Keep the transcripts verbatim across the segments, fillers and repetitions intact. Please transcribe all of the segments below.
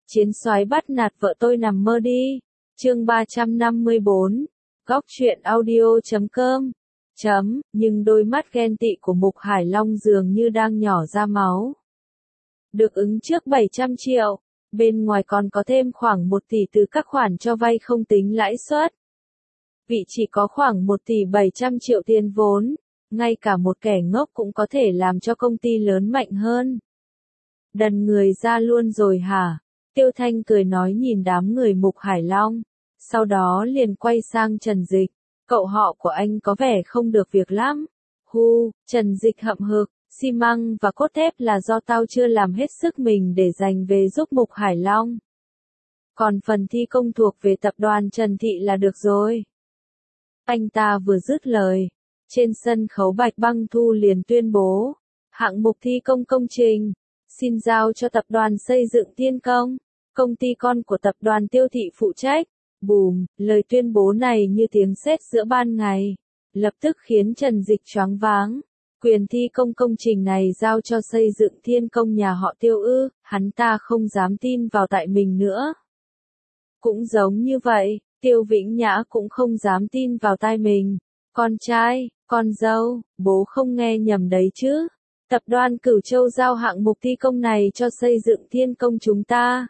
Chiến soái bắt nạt vợ tôi nằm mơ đi. Chương ba trăm năm mươi bốn. Góc truyện audio chấm com. Chấm, nhưng đôi mắt ghen tị của Mục Hải Long dường như đang nhỏ ra máu. Được ứng trước bảy trăm triệu, bên ngoài còn có thêm khoảng một tỷ từ các khoản cho vay không tính lãi suất. Vị chỉ có khoảng một tỷ bảy trăm triệu tiền vốn, ngay cả một kẻ ngốc cũng có thể làm cho công ty lớn mạnh hơn. Đần người ra luôn rồi hả? Tiêu Thanh cười nói nhìn đám người Mục Hải Long, sau đó liền quay sang Trần Dịch, cậu họ của anh có vẻ không được việc lắm. Hu, Trần Dịch hậm hực, xi măng và cốt thép là do tao chưa làm hết sức mình để giành về giúp Mục Hải Long. Còn phần thi công thuộc về tập đoàn Trần Thị là được rồi. Anh ta vừa dứt lời, trên sân khấu Bạch Băng Thu liền tuyên bố, hạng mục thi công công trình, xin giao cho tập đoàn xây dựng Thiên Công, công ty con của tập đoàn Tiêu Thị phụ trách. Bùm, lời tuyên bố này như tiếng sét giữa ban ngày, lập tức khiến Trần Dịch choáng váng. Quyền thi công công trình này giao cho xây dựng Thiên Công nhà họ Tiêu ư, hắn ta không dám tin vào tại mình nữa. Cũng giống như vậy, Tiêu Vĩnh Nhã cũng không dám tin vào tai mình. Con trai, con dâu, bố không nghe nhầm đấy chứ. Tập đoàn Cửu Châu giao hạng mục thi công này cho xây dựng Thiên Công chúng ta.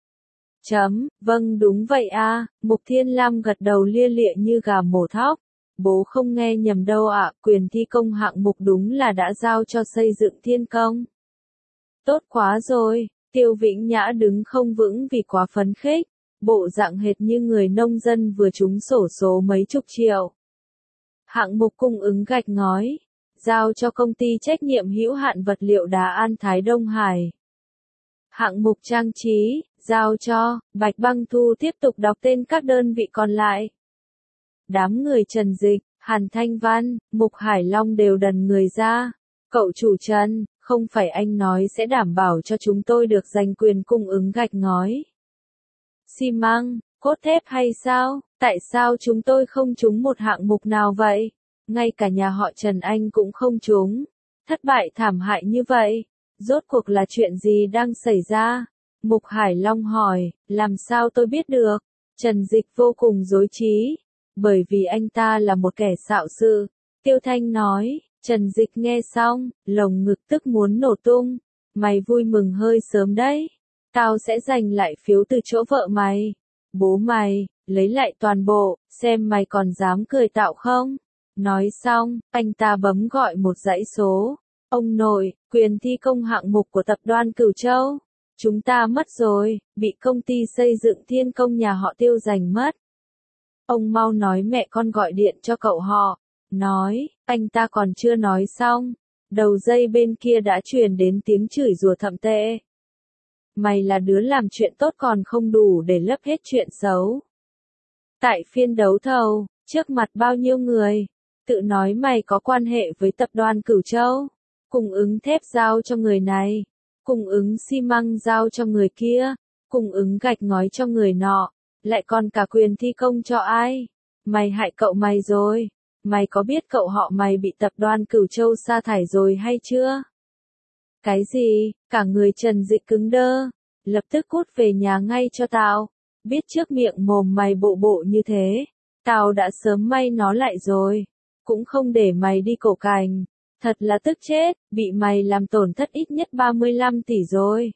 Chấm, vâng đúng vậy à, Mục Thiên Lam gật đầu lia lịa như gà mổ thóc. Bố không nghe nhầm đâu ạ, quyền thi công hạng mục đúng là đã giao cho xây dựng Thiên Công. Tốt quá rồi, Tiêu Vĩnh Nhã đứng không vững vì quá phấn khích, bộ dạng hệt như người nông dân vừa trúng xổ số mấy chục triệu. Hạng mục cung ứng gạch ngói, giao cho công ty trách nhiệm hữu hạn vật liệu đá An Thái Đông Hải. Hạng mục trang trí, giao cho, Bạch Băng Thu tiếp tục đọc tên các đơn vị còn lại. Đám người Trần Dịch, Hàn Thanh Văn, Mục Hải Long đều đần người ra. Cậu chủ Trần, không phải anh nói sẽ đảm bảo cho chúng tôi được giành quyền cung ứng gạch ngói, xi măng, cốt thép hay sao? Tại sao chúng tôi không trúng một hạng mục nào vậy? Ngay cả nhà họ Trần Anh cũng không trúng. Thất bại thảm hại như vậy. Rốt cuộc là chuyện gì đang xảy ra? Mục Hải Long hỏi, làm sao tôi biết được? Trần Dịch vô cùng rối trí. Bởi vì anh ta là một kẻ xạo sự. Tiêu Thanh nói, Trần Dịch nghe xong, lồng ngực tức muốn nổ tung. Mày vui mừng hơi sớm đấy. Tao sẽ giành lại phiếu từ chỗ vợ mày. Bố mày, lấy lại toàn bộ, xem mày còn dám cười tạo không? Nói xong, anh ta bấm gọi một dãy số. Ông nội, quyền thi công hạng mục của tập đoàn Cửu Châu. Chúng ta mất rồi, bị công ty xây dựng Thiên Công nhà họ Tiêu giành mất. Ông mau nói mẹ con gọi điện cho cậu họ. Nói, anh ta còn chưa nói xong. Đầu dây bên kia đã truyền đến tiếng chửi rủa thậm tệ. Mày là đứa làm chuyện tốt còn không đủ để lấp hết chuyện xấu. Tại phiên đấu thầu, trước mặt bao nhiêu người, tự nói mày có quan hệ với tập đoàn Cửu Châu. Cung ứng thép giao cho người này, cung ứng xi măng giao cho người kia, cung ứng gạch ngói cho người nọ, lại còn cả quyền thi công cho ai? Mày hại cậu mày rồi. Mày có biết cậu họ mày bị tập đoàn Cửu Châu sa thải rồi hay chưa? Cái gì? Cả người Trần Dịch cứng đơ. Lập tức cút về nhà ngay cho tao. Biết trước miệng mồm mày bộ bộ như thế, tao đã sớm may nó lại rồi. Cũng không để mày đi cổ cành. Thật là tức chết, bị mày làm tổn thất ít nhất ba mươi lăm tỷ rồi.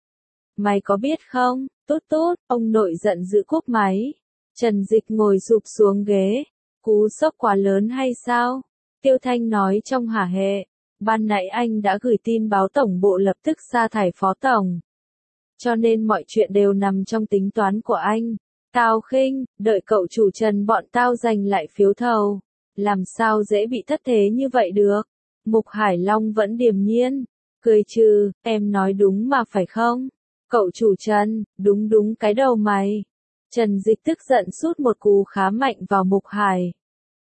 Mày có biết không? Tốt tốt, ông nội giận dữ cúp máy. Trần Dịch ngồi sụp xuống ghế. Cú sốc quá lớn hay sao? Tiêu Thanh nói trong hả hệ. Ban nãy anh đã gửi tin báo tổng bộ lập tức sa thải phó tổng. Cho nên mọi chuyện đều nằm trong tính toán của anh. Tao khinh, đợi cậu chủ Trần bọn tao giành lại phiếu thầu. Làm sao dễ bị thất thế như vậy được? Mục Hải Long vẫn điềm nhiên. Cười trừ, em nói đúng mà phải không? Cậu chủ Trần, đúng đúng cái đầu mày. Trần Dịch tức giận sút một cú khá mạnh vào Mục Hải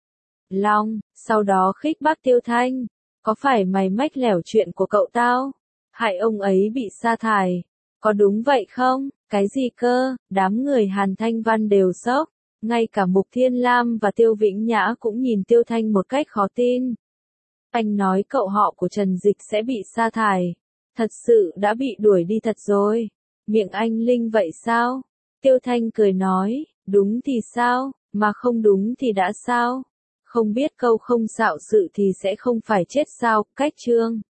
Long, sau đó khích bác Tiêu Thanh. Có phải mày mách lẻo chuyện của cậu tao? Hại ông ấy bị sa thải. Có đúng vậy không? Cái gì cơ? Đám người Hàn Thanh Văn đều sốc. Ngay cả Mục Thiên Lam và Tiêu Vĩnh Nhã cũng nhìn Tiêu Thanh một cách khó tin. Anh nói cậu họ của Trần Dịch sẽ bị sa thải. Thật sự đã bị đuổi đi thật rồi. Miệng anh Linh vậy sao? Tiêu Thanh cười nói, đúng thì sao, mà không đúng thì đã sao? Không biết câu không xạo sự thì sẽ không phải chết sao, cách chương.